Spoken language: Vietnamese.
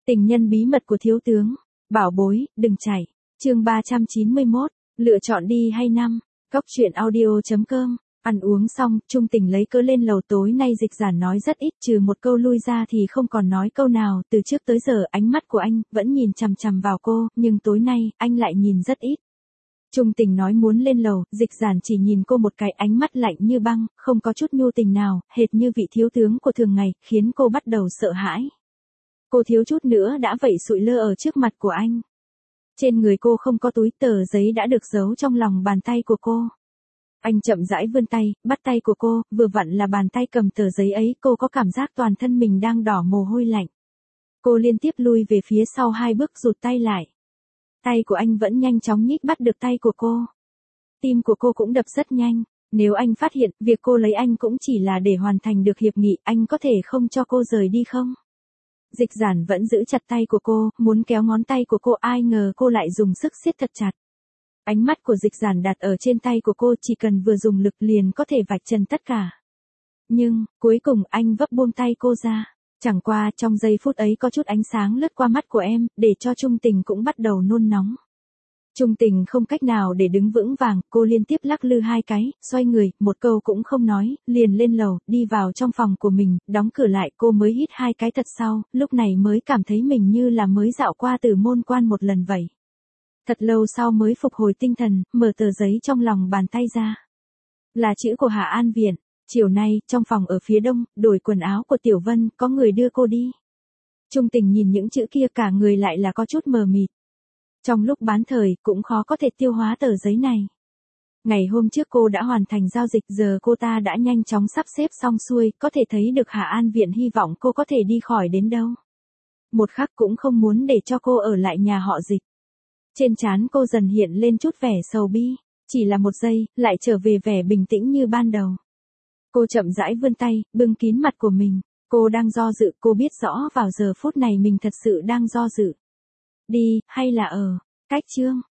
Tình nhân bí mật của thiếu tướng. Bảo bối, đừng chạy. Chương 391. Lựa chọn đi hay năm. Cóc truyện audio.com. Ăn uống xong, Trung Tình lấy cớ lên lầu. Tối nay Dịch Giản nói rất ít, trừ một câu lui ra thì không còn nói câu nào. Từ trước tới giờ ánh mắt của anh vẫn nhìn chằm chằm vào cô, nhưng tối nay anh lại nhìn rất ít. Trung Tình nói muốn lên lầu, Dịch Giản chỉ nhìn cô một cái, ánh mắt lạnh như băng, không có chút nhu tình nào, hệt như vị thiếu tướng của thường ngày, khiến cô bắt đầu sợ hãi. Cô thiếu chút nữa đã vẩy sụi lơ ở trước mặt của anh. Trên người cô không có túi, tờ giấy đã được giấu trong lòng bàn tay của cô. Anh chậm rãi vươn tay, bắt tay của cô, vừa vặn là bàn tay cầm tờ giấy ấy, cô có cảm giác toàn thân mình đang đỏ mồ hôi lạnh. Cô liên tiếp lui về phía sau 2 bước rụt tay lại. Tay của anh vẫn nhanh chóng nhích bắt được tay của cô. Tim của cô cũng đập rất nhanh. Nếu anh phát hiện việc cô lấy anh cũng chỉ là để hoàn thành được hiệp nghị, anh có thể không cho cô rời đi không? Dịch Giản vẫn giữ chặt tay của cô, muốn kéo ngón tay của cô, ai ngờ cô lại dùng sức siết thật chặt. Ánh mắt của Dịch Giản đặt ở trên tay của cô, chỉ cần vừa dùng lực liền có thể vạch trần tất cả. Nhưng, cuối cùng anh vấp buông tay cô ra. Chẳng qua trong giây phút ấy có chút ánh sáng lướt qua mắt của em, để cho Trung Tình cũng bắt đầu nôn nóng. Trung Tình không cách nào để đứng vững vàng, cô liên tiếp lắc lư 2 cái, xoay người, một câu cũng không nói, liền lên lầu, đi vào trong phòng của mình, đóng cửa lại, cô mới hít 2 cái thật sâu, lúc này mới cảm thấy mình như là mới dạo qua Tử Môn Quan một lần vậy. Thật lâu sau mới phục hồi tinh thần, mở tờ giấy trong lòng bàn tay ra. Là chữ của Hạ An Viễn. Chiều nay, trong phòng ở phía đông, đổi quần áo của Tiểu Vân, có người đưa cô đi. Trung Tình nhìn những chữ kia, cả người lại là có chút mờ mịt. Trong lúc bán thời, cũng khó có thể tiêu hóa tờ giấy này. Ngày hôm trước cô đã hoàn thành giao dịch, giờ cô ta đã nhanh chóng sắp xếp xong xuôi, có thể thấy được Hạ An Viễn hy vọng cô có thể đi khỏi đến đâu. Một khắc cũng không muốn để cho cô ở lại nhà họ Dịch. Trên trán cô dần hiện lên chút vẻ sầu bi, chỉ là một giây, lại trở về vẻ bình tĩnh như ban đầu. Cô chậm rãi vươn tay, bưng kín mặt của mình. Cô đang do dự, cô biết rõ vào giờ phút này mình thật sự đang do dự. Đi, hay là ở. Cách chương.